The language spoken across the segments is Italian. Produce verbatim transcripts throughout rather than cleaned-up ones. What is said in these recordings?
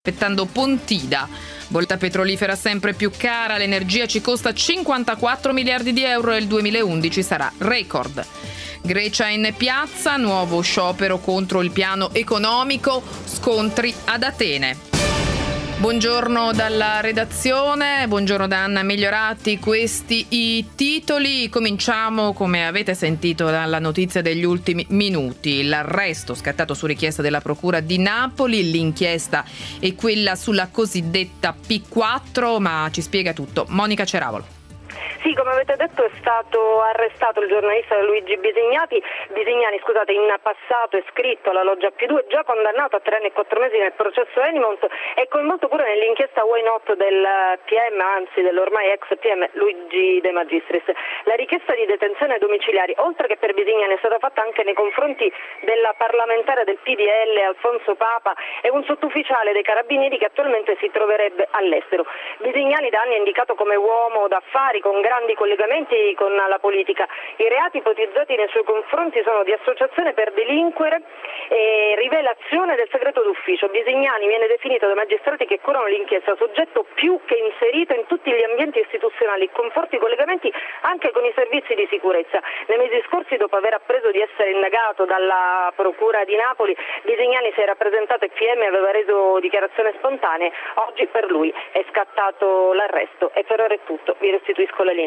aspettando Pontida. Bolletta petrolifera sempre più cara, l'energia ci costa cinquantaquattro miliardi di euro e il duemilaundici sarà record. Grecia in piazza, nuovo sciopero contro il piano economico, scontri ad Atene. Buongiorno dalla redazione, buongiorno da Anna Migliorati, questi i titoli. Cominciamo, come avete sentito, dalla notizia degli ultimi minuti. L'arresto scattato su richiesta della Procura di Napoli, l'inchiesta è quella sulla cosiddetta P quattro, ma ci spiega tutto Monica Ceravolo. Sì, come avete detto è stato arrestato il giornalista Luigi Bisignati, Bisignani, scusate, in passato è iscritto alla Loggia P due, già condannato a tre anni e quattro mesi nel processo Enimont e coinvolto pure nell'inchiesta Why Not del P M, anzi dell'ormai ex P M Luigi De Magistris. La richiesta di detenzione domiciliari, oltre che per Bisignani, è stata fatta anche nei confronti della parlamentare del P D L Alfonso Papa e un sottufficiale dei Carabinieri che attualmente si troverebbe all'estero. Bisignani da anni è indicato come uomo d'affari con grandi collegamenti con la politica. I reati ipotizzati nei suoi confronti sono di associazione per delinquere e rivelazione del segreto d'ufficio. Bisignani viene definito dai magistrati che curano l'inchiesta soggetto più che inserito in tutti gli ambienti istituzionali, con forti collegamenti anche con i servizi di sicurezza. Nei mesi scorsi, dopo aver appreso di essere indagato dalla Procura di Napoli, Bisignani si era presentato ai P M e aveva reso dichiarazione spontanea. Oggi per lui è scattato l'arresto e per ora è tutto. Vi restituisco la linea.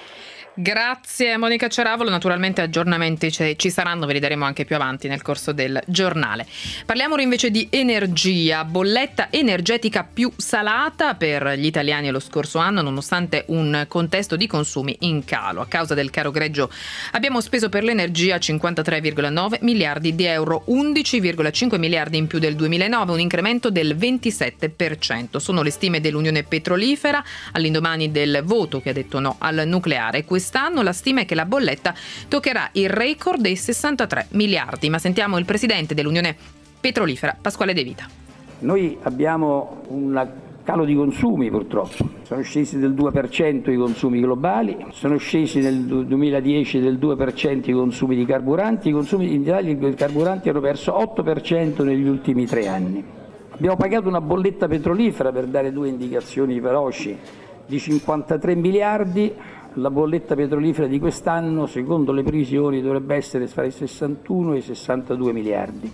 Grazie Monica Ceravolo, naturalmente aggiornamenti ci saranno, ve li daremo anche più avanti nel corso del giornale. Parliamo invece di energia, bolletta energetica più salata per gli italiani lo scorso anno nonostante un contesto di consumi in calo. A causa del caro greggio abbiamo speso per l'energia cinquantatré virgola nove miliardi di euro, undici virgola cinque miliardi in più del duemilanove, un incremento del ventisette per cento. Sono le stime dell'Unione Petrolifera all'indomani del voto che ha detto no al nucleare. Quest'anno la stima è che la bolletta toccherà il record dei sessantatré miliardi. Ma sentiamo il presidente dell'Unione Petrolifera, Pasquale De Vita. Noi abbiamo un calo di consumi purtroppo. Sono scesi del due per cento i consumi globali, sono scesi nel duemiladieci del due per cento i consumi di carburanti. I consumi in Italia di carburanti hanno perso otto per cento negli ultimi tre anni. Abbiamo pagato una bolletta petrolifera, per dare due indicazioni veloci, di cinquantatré miliardi. La bolletta petrolifera di quest'anno, secondo le previsioni, dovrebbe essere fra i sessantuno e i sessantadue miliardi.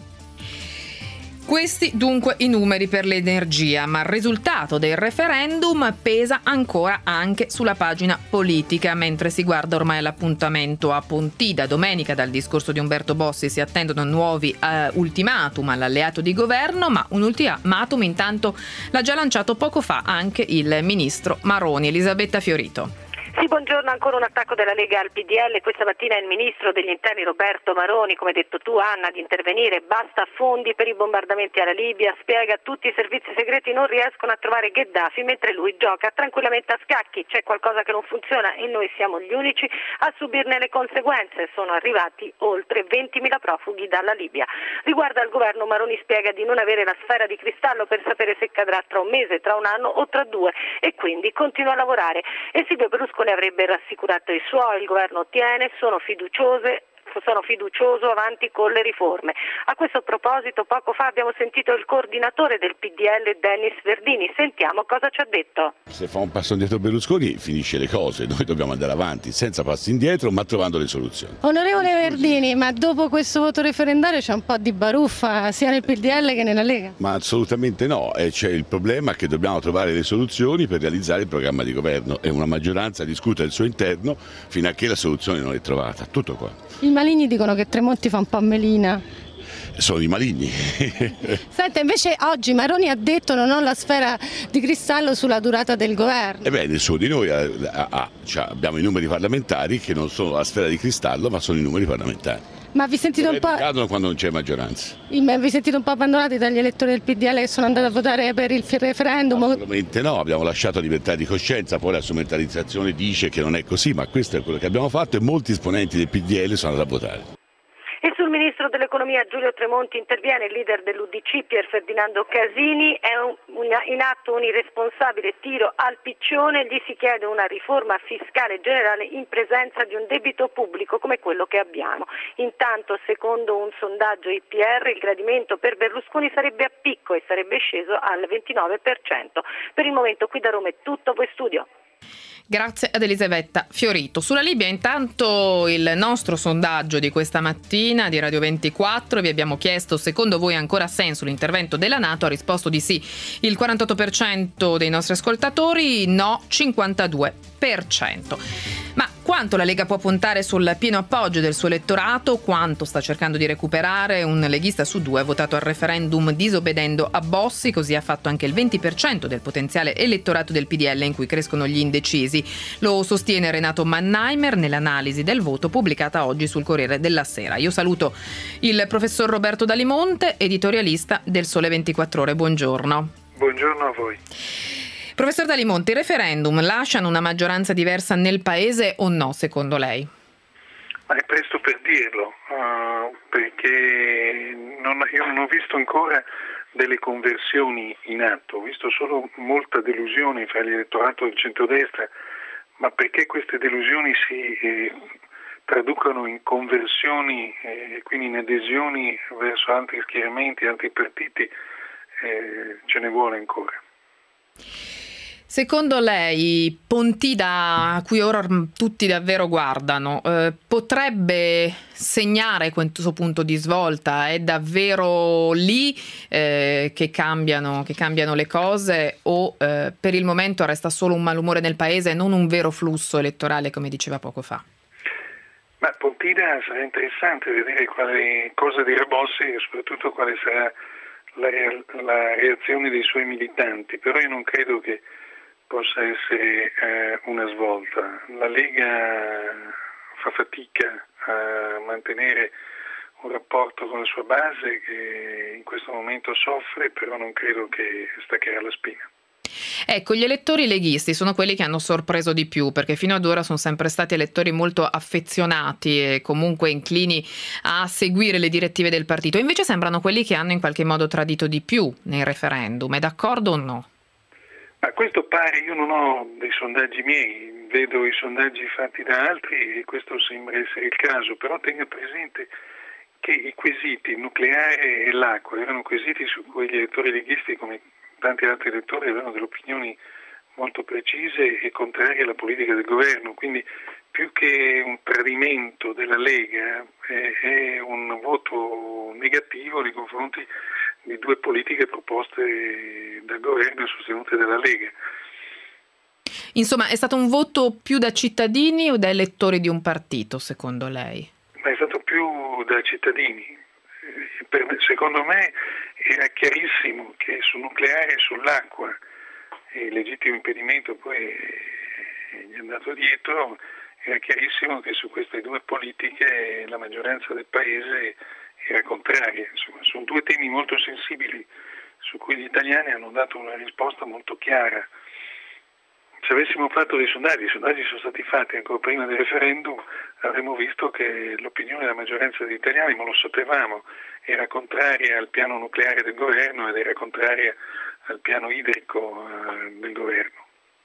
Questi dunque i numeri per l'energia, ma il risultato del referendum pesa ancora anche sulla pagina politica, mentre si guarda ormai all'appuntamento a Pontida. Domenica dal discorso di Umberto Bossi si attendono nuovi eh, ultimatum all'alleato di governo, ma un ultimatum intanto l'ha già lanciato poco fa anche il ministro Maroni. Elisabetta Fiorito. Sì, buongiorno, ancora un attacco della Lega al P D L. Questa mattina il ministro degli interni Roberto Maroni, come hai detto tu Anna, di intervenire, basta fondi per i bombardamenti alla Libia, spiega tutti i servizi segreti non riescono a trovare Gheddafi mentre lui gioca tranquillamente a scacchi, c'è qualcosa che non funziona e noi siamo gli unici a subirne le conseguenze. Sono arrivati oltre ventimila profughi dalla Libia. Riguardo al governo, Maroni spiega di non avere la sfera di cristallo per sapere se cadrà tra un mese, tra un anno o tra due e quindi continua a lavorare. E Silvio Berlusconi avrebbe rassicurato i suoi, il governo tiene, sono fiduciose sono fiducioso avanti con le riforme. A questo proposito poco fa abbiamo sentito il coordinatore del P D L Dennis Verdini, sentiamo cosa ci ha detto. Se fa un passo indietro Berlusconi finisce le cose, noi dobbiamo andare avanti senza passi indietro ma trovando le soluzioni. Onorevole Verdini, ma dopo questo voto referendario c'è un po' di baruffa sia nel P D L che nella Lega? Ma assolutamente no, e c'è il problema che dobbiamo trovare le soluzioni per realizzare il programma di governo e una maggioranza discute al suo interno fino a che la soluzione non è trovata, tutto qua. I maligni dicono che Tremonti fa un po' melina. Sono i maligni. Senta, invece oggi Maroni ha detto non ho la sfera di cristallo sulla durata del governo. Ebbene, nessuno di noi ha, ha, ha, cioè abbiamo i numeri parlamentari che non sono la sfera di cristallo ma sono i numeri parlamentari. Ma vi sentite un po'... cadono quando non c'è maggioranza. Vi sentite un po' abbandonati dagli elettori del P D L che sono andati a votare per il referendum? Assolutamente no, abbiamo lasciato libertà di coscienza, poi la strumentalizzazione dice che non è così, ma questo è quello che abbiamo fatto e molti esponenti del P D L sono andati a votare. E sul ministro ministro dell'economia Giulio Tremonti interviene, il leader dell'U D C Pier Ferdinando Casini, è un, un, in atto un irresponsabile tiro al piccione, gli si chiede una riforma fiscale generale in presenza di un debito pubblico come quello che abbiamo. Intanto, secondo un sondaggio I P R, il gradimento per Berlusconi sarebbe a picco e sarebbe sceso al ventinove per cento. Per il momento qui da Roma è tutto, voi studio. Grazie ad Elisabetta Fiorito. Sulla Libia intanto il nostro sondaggio di questa mattina di Radio ventiquattro, vi abbiamo chiesto: secondo voi ha ancora senso l'intervento della NATO? Ha risposto di sì il quarantotto per cento dei nostri ascoltatori, no cinquantadue per cento. Ma quanto la Lega può puntare sul pieno appoggio del suo elettorato? Quanto sta cercando di recuperare? Un leghista su due ha votato al referendum disobbedendo a Bossi, così ha fatto anche il venti per cento del potenziale elettorato del P D L, in cui crescono gli indecisi. Lo sostiene Renato Mannheimer nell'analisi del voto pubblicata oggi sul Corriere della Sera. Io saluto il professor Roberto Dalimonte, editorialista del Sole ventiquattro Ore. Buongiorno. Buongiorno a voi. Professor Dalimonte, i referendum lasciano una maggioranza diversa nel paese o no, secondo lei? Ma è presto per dirlo, uh, perché non, io non ho visto ancora delle conversioni in atto, ho visto solo molta delusione fra l'elettorato del centrodestra, ma perché queste delusioni si eh, traducano in conversioni e eh, quindi in adesioni verso altri schieramenti, altri partiti, eh, ce ne vuole ancora. Secondo lei, Pontida, a cui ora tutti davvero guardano, eh, potrebbe segnare questo punto di svolta? È davvero lì eh, che cambiano, che cambiano le cose, o eh, per il momento resta solo un malumore nel paese e non un vero flusso elettorale, come diceva poco fa? Ma Pontida sarà interessante vedere quale cosa dirà Bossi e soprattutto quale sarà la, la reazione dei suoi militanti, però io non credo che possa essere eh, una svolta. La Lega fa fatica a mantenere un rapporto con la sua base che in questo momento soffre, però non credo che staccherà la spina. Ecco, gli elettori leghisti sono quelli che hanno sorpreso di più, perché fino ad ora sono sempre stati elettori molto affezionati e comunque inclini a seguire le direttive del partito. Invece sembrano quelli che hanno in qualche modo tradito di più nei referendum. È d'accordo o no? Ma questo pare, io non ho dei sondaggi miei, vedo i sondaggi fatti da altri e questo sembra essere il caso, però tenga presente che i quesiti nucleare e l'acqua erano quesiti su cui gli elettori leghisti, come tanti altri elettori, avevano delle opinioni molto precise e contrarie alla politica del governo, quindi più che un tradimento della Lega è, è un voto negativo nei confronti di due politiche proposte dal governo e sostenute dalla Lega. Insomma, è stato un voto più da cittadini o da elettori di un partito, secondo lei? Ma è stato più da cittadini. Per, secondo me era chiarissimo che sul nucleare e sull'acqua, e il legittimo impedimento poi gli è andato dietro, era chiarissimo che su queste due politiche la maggioranza del paese era contraria. Insomma, sono due temi molto sensibili su cui gli italiani hanno dato una risposta molto chiara. Se avessimo fatto dei sondaggi, i sondaggi sono stati fatti ancora prima del referendum, avremmo visto che l'opinione della maggioranza degli italiani, ma lo sapevamo, era contraria al piano nucleare del governo ed era contraria al piano idrico eh, del governo.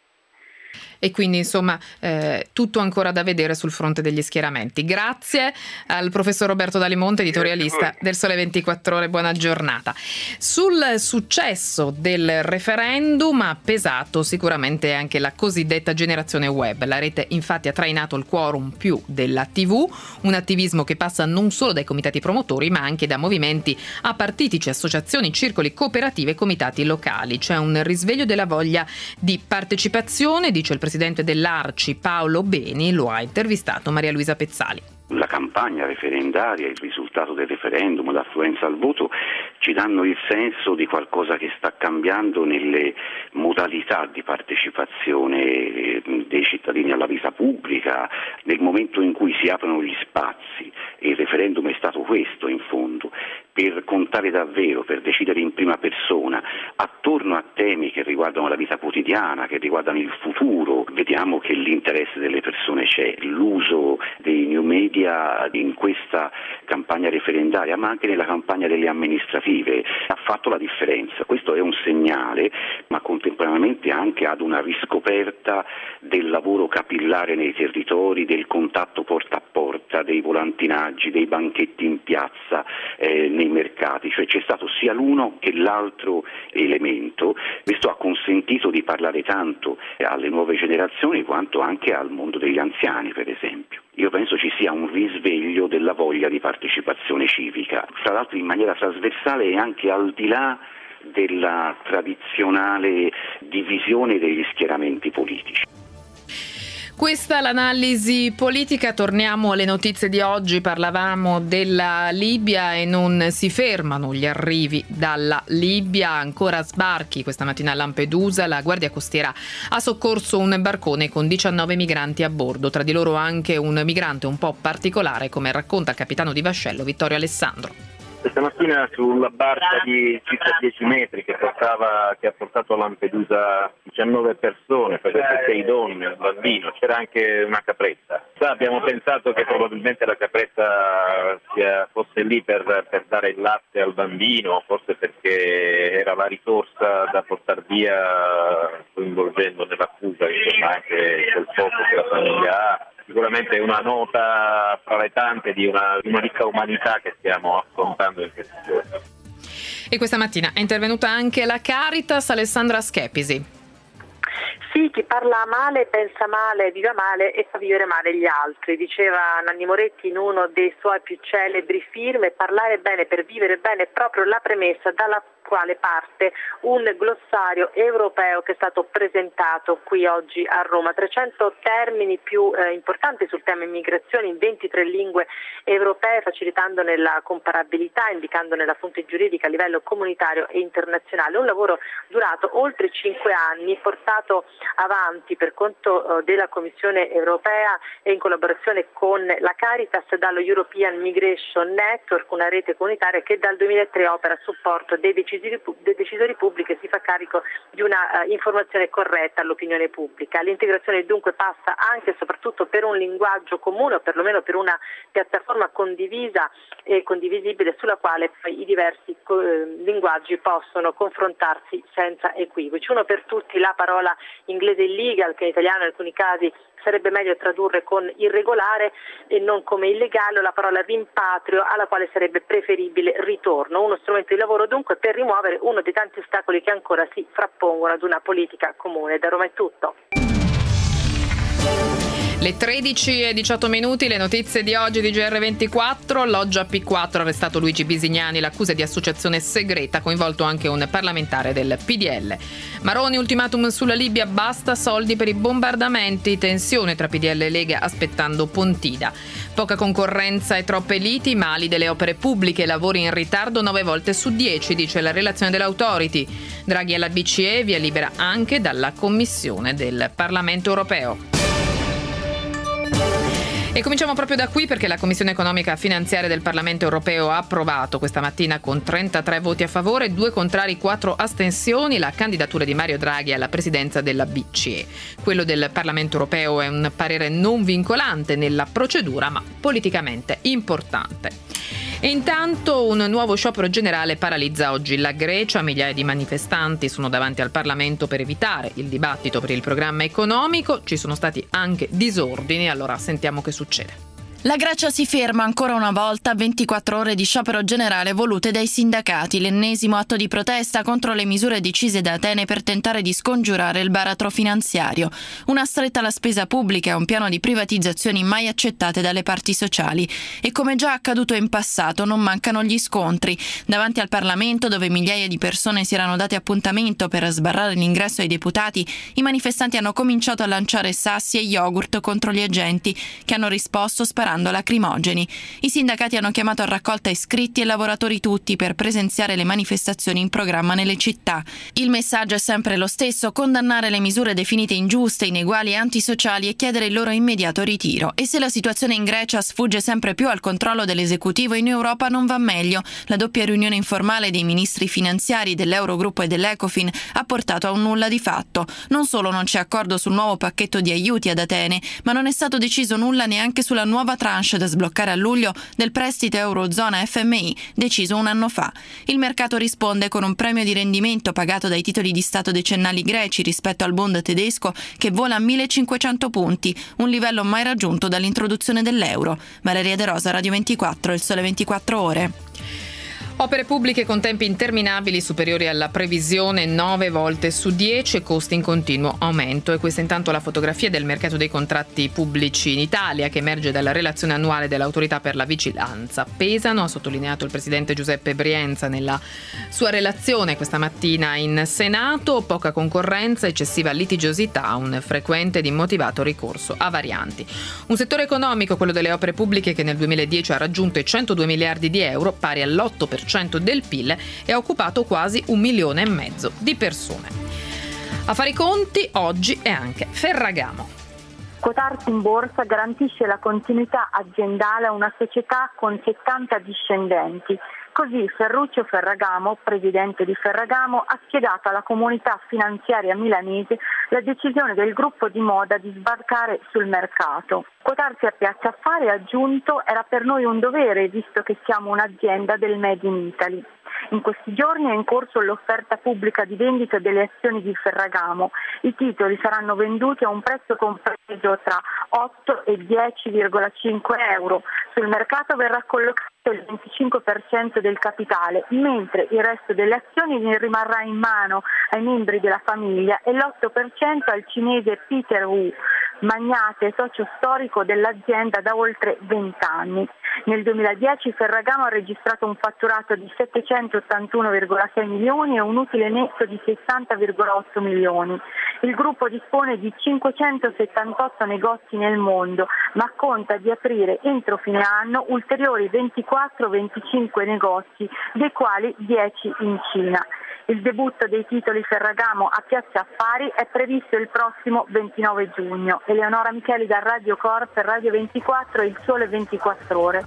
E quindi insomma eh, tutto ancora da vedere sul fronte degli schieramenti. Grazie al professor Roberto Dalimonte, editorialista del Sole ventiquattro Ore, buona giornata. Sul successo del referendum ha pesato sicuramente anche la cosiddetta generazione web. La rete infatti ha trainato il quorum più della tivù, un attivismo che passa non solo dai comitati promotori ma anche da movimenti apartitici, associazioni, circoli, cooperative e comitati locali. C'è un risveglio della voglia di partecipazione, dice il presidente dell'Arci Paolo Beni, lo ha intervistato Maria Luisa Pezzali. La campagna referendaria, il risultato del referendum, l'affluenza al voto ci danno il senso di qualcosa che sta cambiando nelle modalità di partecipazione dei cittadini alla vita pubblica, nel momento in cui si aprono gli spazi, e il referendum è stato questo in fondo, per contare davvero, per decidere in prima persona attorno a temi che riguardano la vita quotidiana, che riguardano il futuro. Vediamo che l'interesse delle persone c'è, l'uso dei new media in questa campagna referendaria, ma anche nella campagna delle amministrative, ha fatto la differenza. Questo è un segnale, ma contemporaneamente anche ad una riscoperta del lavoro capillare nei territori, del contatto porta a porta, dei volantinaggi, dei banchetti in piazza, eh, nei mercati, cioè c'è stato sia l'uno che l'altro elemento. Questo ha consentito di parlare tanto alle nuove generazioni quanto anche al mondo degli anziani, per esempio. Io penso ci sia un risveglio della voglia di partecipazione civica, tra l'altro in maniera trasversale e anche al di là della tradizionale divisione degli schieramenti politici. Questa è l'analisi politica. Torniamo alle notizie di oggi. Parlavamo della Libia e non si fermano gli arrivi dalla Libia. Ancora sbarchi questa mattina a Lampedusa. La Guardia Costiera ha soccorso un barcone con diciannove migranti a bordo, tra di loro anche un migrante un po' particolare, come racconta il capitano di vascello Vittorio Alessandro. Questa mattina sulla barca di circa dieci metri che, portava, che ha portato a Lampedusa diciannove persone, per sei donne, un bambino, c'era anche una capretta. Abbiamo pensato che probabilmente la capretta sia, fosse lì per, per dare il latte al bambino, forse perché era la risorsa da portare via coinvolgendo nella fuga, insomma, anche quel poco che la famiglia ha. Sicuramente è una nota fra le tante di una, di una ricca umanità che stiamo affrontando in questi giorni. E questa mattina è intervenuta anche la Caritas. Alessandra Schepisi. Sì, chi parla male pensa male, vive male e fa vivere male gli altri, diceva Nanni Moretti in uno dei suoi più celebri film. Parlare bene per vivere bene è proprio la premessa dalla quale parte un glossario europeo che è stato presentato qui oggi a Roma. trecento termini più eh, importanti sul tema immigrazione in ventitré lingue europee, facilitandone la comparabilità, indicandone la fonte giuridica a livello comunitario e internazionale. Un lavoro durato oltre cinque anni, portato avanti per conto eh, della Commissione europea e in collaborazione con la Caritas dallo European Migration Network, una rete comunitaria che dal duemilatré opera a supporto dei decisori dei decisori pubblici e si fa carico di una uh, informazione corretta all'opinione pubblica. L'integrazione dunque passa anche e soprattutto per un linguaggio comune, o perlomeno per una piattaforma condivisa e condivisibile sulla quale poi i diversi uh, linguaggi possono confrontarsi senza equivoci. Uno per tutti la parola inglese illegal, che in italiano in alcuni casi sarebbe meglio tradurre con irregolare e non come illegale, o la parola rimpatrio, alla quale sarebbe preferibile ritorno. Uno strumento di lavoro dunque per rimuovere uno dei tanti ostacoli che ancora si frappongono ad una politica comune. Da Roma è tutto. Le tredici e diciotto minuti, le notizie di oggi di G R ventiquattro. Loggia P quattro, arrestato Luigi Bisignani, l'accusa di associazione segreta, coinvolto anche un parlamentare del P D L. Maroni, ultimatum sulla Libia, basta soldi per i bombardamenti, tensione tra P D L e Lega aspettando Pontida. Poca concorrenza e troppe liti, mali delle opere pubbliche, lavori in ritardo nove volte su dieci, dice la relazione dell'Authority. Draghi alla B C E, via libera anche dalla Commissione del Parlamento Europeo. E cominciamo proprio da qui, perché la Commissione Economica Finanziaria del Parlamento Europeo ha approvato questa mattina con trentatré voti a favore, due contrari, quattro astensioni la candidatura di Mario Draghi alla presidenza della B C E. Quello del Parlamento Europeo è un parere non vincolante nella procedura, ma politicamente importante. E intanto un nuovo sciopero generale paralizza oggi la Grecia. Migliaia di manifestanti sono davanti al Parlamento per evitare il dibattito per il programma economico. Ci sono stati anche disordini, allora sentiamo che succede. La Grecia si ferma ancora una volta a ventiquattro ore di sciopero generale volute dai sindacati, l'ennesimo atto di protesta contro le misure decise da Atene per tentare di scongiurare il baratro finanziario. Una stretta alla spesa pubblica e un piano di privatizzazioni mai accettate dalle parti sociali. E come già accaduto in passato non mancano gli scontri. Davanti al Parlamento, dove migliaia di persone si erano date appuntamento per sbarrare l'ingresso ai deputati, i manifestanti hanno cominciato a lanciare sassi e yogurt contro gli agenti, che hanno risposto sparando sparando lacrimogeni. I sindacati hanno chiamato a raccolta iscritti e lavoratori tutti per presenziare le manifestazioni in programma nelle città. Il messaggio è sempre lo stesso: condannare le misure definite ingiuste, ineguali e antisociali e chiedere il loro immediato ritiro. E se la situazione in Grecia sfugge sempre più al controllo dell'esecutivo, in Europa non va meglio. La doppia riunione informale dei ministri finanziari dell'Eurogruppo e dell'Ecofin ha portato a un nulla di fatto. Non solo non c'è accordo sul nuovo pacchetto di aiuti ad Atene, ma non è stato deciso nulla neanche sulla nuova tranche da sbloccare a luglio del prestito Eurozona F M I deciso un anno fa. Il mercato risponde con un premio di rendimento pagato dai titoli di Stato decennali greci rispetto al Bund tedesco che vola a millecinquecento punti, un livello mai raggiunto dall'introduzione dell'euro. Valeria De Rosa, Radio ventiquattro, Il Sole ventiquattro Ore. Opere pubbliche con tempi interminabili superiori alla previsione nove volte su dieci e costi in continuo aumento. E questa intanto la fotografia del mercato dei contratti pubblici in Italia che emerge dalla relazione annuale dell'autorità per la vigilanza. Pesano, ha sottolineato il presidente Giuseppe Brienza nella sua relazione questa mattina in Senato, poca concorrenza, eccessiva litigiosità, un frequente ed immotivato ricorso a varianti. Un settore economico, quello delle opere pubbliche, che nel duemiladieci ha raggiunto i centodue miliardi di euro, pari all'otto per cento del P I L, e ha occupato quasi un milione e mezzo di persone. A fare i conti oggi è anche Ferragamo. Quotarsi in borsa garantisce la continuità aziendale a una società con settanta discendenti. Così Ferruccio Ferragamo, presidente di Ferragamo, ha spiegato alla comunità finanziaria milanese la decisione del gruppo di moda di sbarcare sul mercato. Quotarsi a Piazza Affari, ha aggiunto, era per noi un dovere, visto che siamo un'azienda del Made in Italy. In questi giorni è in corso l'offerta pubblica di vendita delle azioni di Ferragamo. I titoli saranno venduti a un prezzo compreso tra otto e dieci virgola cinque euro. Sul mercato verrà collocato il venticinque per cento del capitale, mentre il resto delle azioni ne rimarrà in mano ai membri della famiglia e l'otto per cento al cinese Peter Wu, magnate e socio storico dell'azienda da oltre vent'anni. Nel duemiladieci Ferragamo ha registrato un fatturato di settecentottantuno virgola sei milioni e un utile netto di sessanta virgola otto milioni. Il gruppo dispone di cinquecentosettantotto negozi nel mondo, ma conta di aprire entro fine anno ulteriori ventiquattro venticinque negozi, dei quali dieci in Cina. Il debutto dei titoli Ferragamo a Piazza Affari è previsto il prossimo ventinove giugno. Eleonora Micheli da Radio Corp, Radio ventiquattro, Il Sole ventiquattro Ore.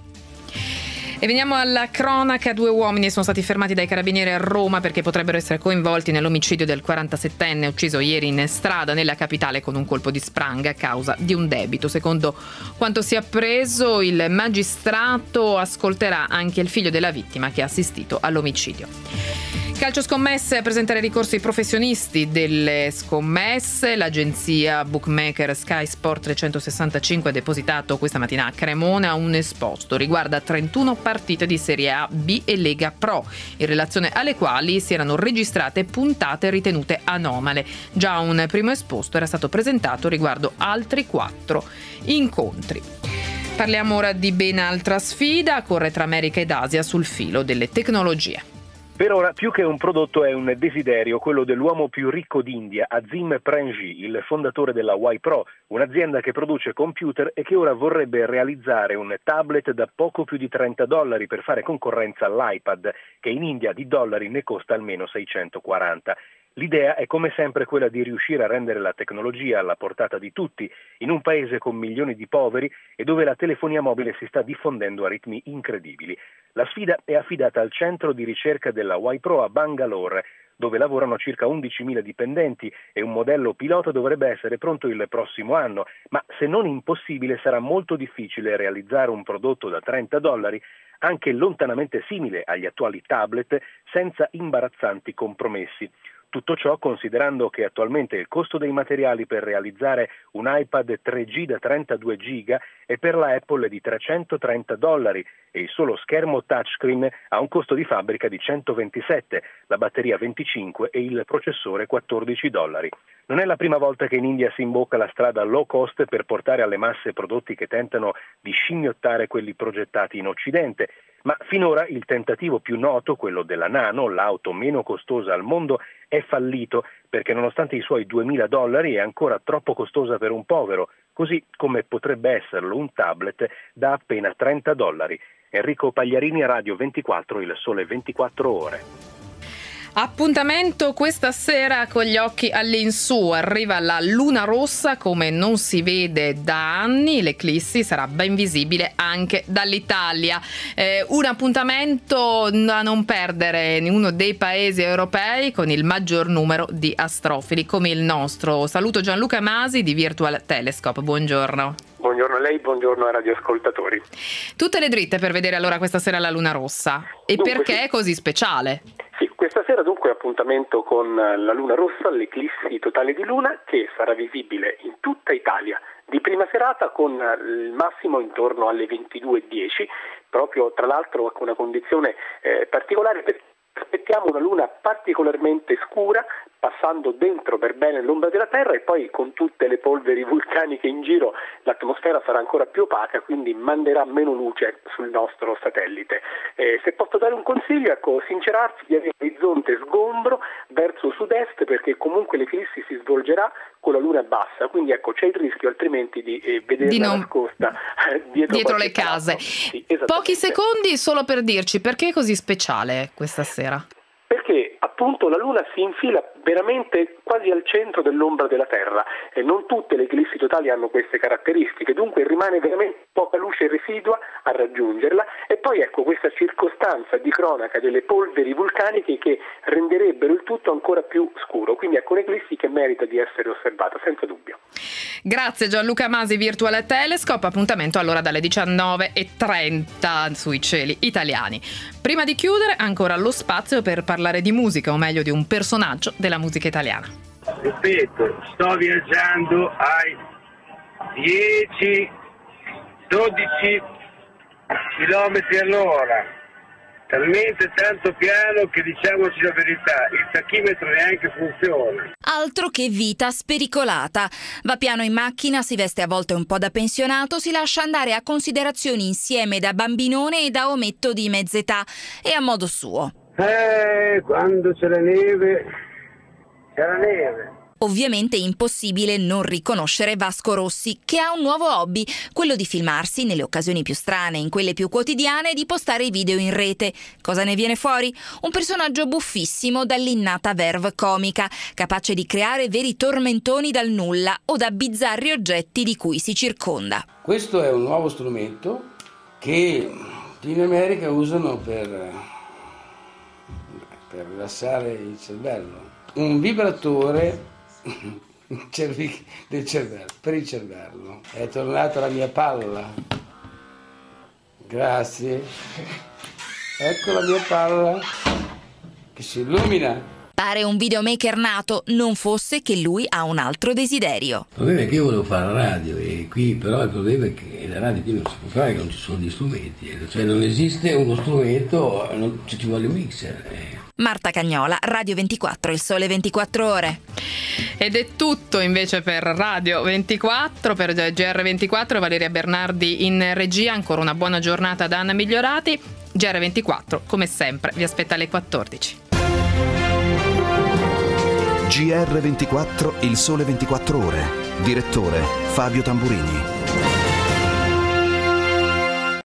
E veniamo alla cronaca. Due uomini sono stati fermati dai carabinieri a Roma perché potrebbero essere coinvolti nell'omicidio del quarantasettenne ucciso ieri in strada nella capitale con un colpo di spranga a causa di un debito. Secondo quanto si è appreso, il magistrato ascolterà anche il figlio della vittima che ha assistito all'omicidio. Calcio scommesse, a presentare ricorso ai professionisti delle scommesse. L'agenzia bookmaker Sky Sport trecentosessantacinque ha depositato questa mattina a Cremona un esposto. Riguarda trentuno partite di Serie A, B e Lega Pro, in relazione alle quali si erano registrate puntate ritenute anomale. Già un primo esposto era stato presentato riguardo altri quattro incontri. Parliamo ora di ben altra sfida, corre tra America ed Asia sul filo delle tecnologie. Per ora più che un prodotto è un desiderio, quello dell'uomo più ricco d'India, Azim Premji, il fondatore della Wipro, un'azienda che produce computer e che ora vorrebbe realizzare un tablet da poco più di trenta dollari per fare concorrenza all'iPad, che in India di dollari ne costa almeno seicentoquaranta. L'idea è come sempre quella di riuscire a rendere la tecnologia alla portata di tutti, in un paese con milioni di poveri e dove la telefonia mobile si sta diffondendo a ritmi incredibili. La sfida è affidata al centro di ricerca della Wipro a Bangalore, dove lavorano circa undicimila dipendenti e un modello pilota dovrebbe essere pronto il prossimo anno, ma se non impossibile sarà molto difficile realizzare un prodotto da trenta dollari anche lontanamente simile agli attuali tablet senza imbarazzanti compromessi. Tutto ciò considerando che attualmente il costo dei materiali per realizzare un iPad tre G da trentadue giga è per la Apple di trecentotrenta dollari e il solo schermo touchscreen ha un costo di fabbrica di centoventisette, la batteria venticinque e il processore quattordici dollari. Non è la prima volta che in India si imbocca la strada low cost per portare alle masse prodotti che tentano di scimmiottare quelli progettati in Occidente, ma finora il tentativo più noto, quello della Nano, l'auto meno costosa al mondo, è fallito perché nonostante i suoi duemila dollari è ancora troppo costosa per un povero, così come potrebbe esserlo un tablet da appena trenta dollari. Enrico Pagliarini, Radio ventiquattro, Il Sole ventiquattro Ore. Appuntamento questa sera con gli occhi all'insù, arriva la luna rossa come non si vede da anni, l'eclissi sarà ben visibile anche dall'Italia. Eh, un appuntamento da non perdere in uno dei paesi europei con il maggior numero di astrofili come il nostro. Saluto Gianluca Masi di Virtual Telescope, buongiorno. Buongiorno a lei, buongiorno ai radioascoltatori. Tutte le dritte per vedere allora questa sera la luna rossa. E dunque, perché sì. È così speciale? Sì, questa sera dunque appuntamento con la luna rossa, l'eclissi totale di luna, che sarà visibile in tutta Italia di prima serata con il massimo intorno alle ventidue e dieci, proprio tra l'altro con una condizione eh, particolare perché aspettiamo una luna particolarmente scura passando dentro per bene l'ombra della Terra e poi con tutte le polveri vulcaniche in giro l'atmosfera sarà ancora più opaca, quindi manderà meno luce sul nostro satellite. Eh, se posso dare un consiglio, ecco, sincerarsi di avere l'orizzonte sgombro verso sud-est perché comunque l'eclissi si svolgerà con la luna bassa, quindi ecco c'è il rischio altrimenti di eh, vederla di non... nascosta eh, dietro, dietro le case. Sì, pochi secondi solo per dirci perché è così speciale questa sera. Perché appunto la luna si infila veramente quasi al centro dell'ombra della Terra e non tutte le eclissi totali hanno queste caratteristiche, dunque rimane veramente poca luce residua a raggiungerla e poi ecco questa circostanza di cronaca delle polveri vulcaniche che renderebbero il tutto ancora più scuro, quindi ecco un'eclissi che merita di essere osservata senza dubbio. Grazie Gianluca Masi, Virtual Telescope, appuntamento allora dalle diciannove e trenta sui cieli italiani. Prima di chiudere ancora lo spazio per parlare di musica, o meglio di un personaggio della musica italiana. Ripeto, sto viaggiando ai dieci dodici chilometri all'ora, talmente tanto piano che diciamoci la verità, il tachimetro neanche funziona. Altro che vita spericolata. Va piano in macchina, si veste a volte un po' da pensionato, si lascia andare a considerazioni insieme da bambinone e da ometto di mezz'età e a modo suo. Eh, quando c'è la neve, c'è la neve. Ovviamente è impossibile non riconoscere Vasco Rossi, che ha un nuovo hobby, quello di filmarsi nelle occasioni più strane, in quelle più quotidiane e di postare i video in rete. Cosa ne viene fuori? Un personaggio buffissimo dall'innata verve comica, capace di creare veri tormentoni dal nulla o da bizzarri oggetti di cui si circonda. Questo è un nuovo strumento che in America usano per, per rilassare il cervello. Un vibratore del cervello, per il cervello. È tornata la mia palla. Grazie. Ecco la mia palla che si illumina. Pare un videomaker nato, non fosse che lui ha un altro desiderio. Il problema è che io volevo fare la radio e qui però il problema è che la radio qui non si può fare, che non ci sono gli strumenti, cioè non esiste uno strumento, non, ci vuole un mixer. Marta Cagnola, Radio ventiquattro, Il Sole ventiquattro Ore. Ed è tutto invece per Radio ventiquattro, per G R ventiquattro, Valeria Bernardi in regia. Ancora una buona giornata da Anna Migliorati. G R ventiquattro, come sempre, vi aspetta alle quattordici. G R ventiquattro, Il Sole ventiquattro Ore. Direttore Fabio Tamburini.